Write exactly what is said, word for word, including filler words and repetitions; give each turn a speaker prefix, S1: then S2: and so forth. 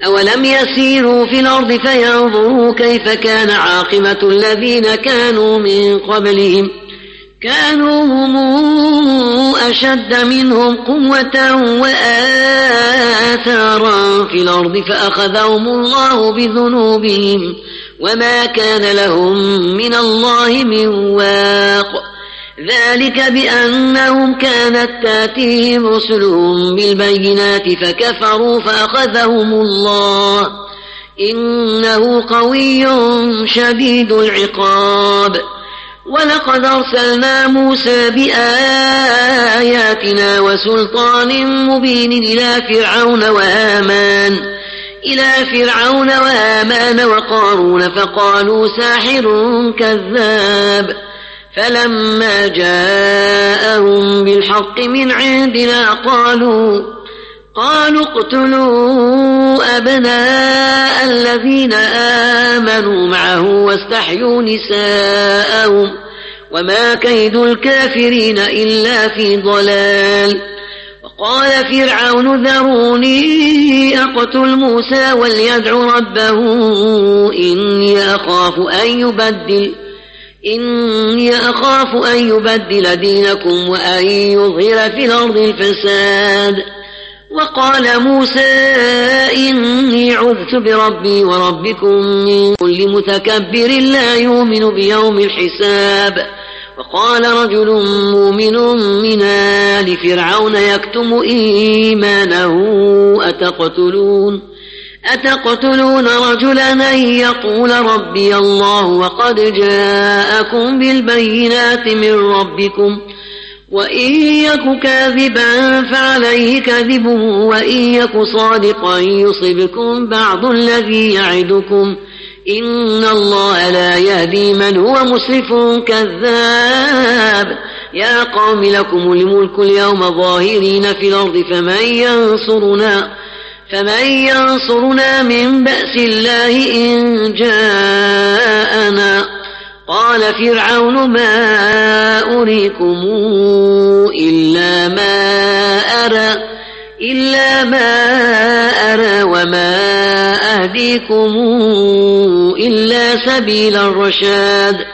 S1: أولم يسيروا في الأرض فينظروا كيف كان عاقبة الذين كانوا من قبلهم كانوا هم أشد منهم قوة وآثارا في الأرض فأخذهم الله بذنوبهم وما كان لهم من الله من واق ذلك بأنهم كانت تاتيهم رسلهم بالبينات فكفروا فأخذهم الله إنه قوي شديد العقاب ولقد أرسلنا موسى بآياتنا وسلطان مبين إلى فرعون وهامان إلى فرعون وهامان وقارون فقالوا ساحر كذاب فلما جاءهم بالحق من عندنا قالوا قالوا اقتلوا أبناء الذين آمنوا معه واستحيوا نساءهم وما كيد الكافرين إلا في ضلال وقال فرعون ذروني أقتل موسى وليدع ربه إني أخاف أن يبدل إني أخاف أن يبدل دينكم وأن يظهر في الأرض الفساد وقال موسى إني عذت بربي وربكم من كل متكبر لا يؤمن بيوم الحساب وقال رجل مؤمن من آل فرعون يكتم إيمانه أتقتلون أتقتلون رجلا أن يقول ربي الله وقد جاءكم بالبينات من ربكم وإن يك كاذبا فعليه كذبه وإن يك صادقا يصبكم بعض الذي يعدكم إن الله لا يهدي من هو مسرف كذاب يا قوم لكم الملك اليوم ظاهرين في الأرض فمن ينصرنا فمن ينصرنا من بأس الله إن جاءنا قال فرعون ما أريكم إلا ما أرى إلا ما أرى وما أهديكم إلا سبيل الرشاد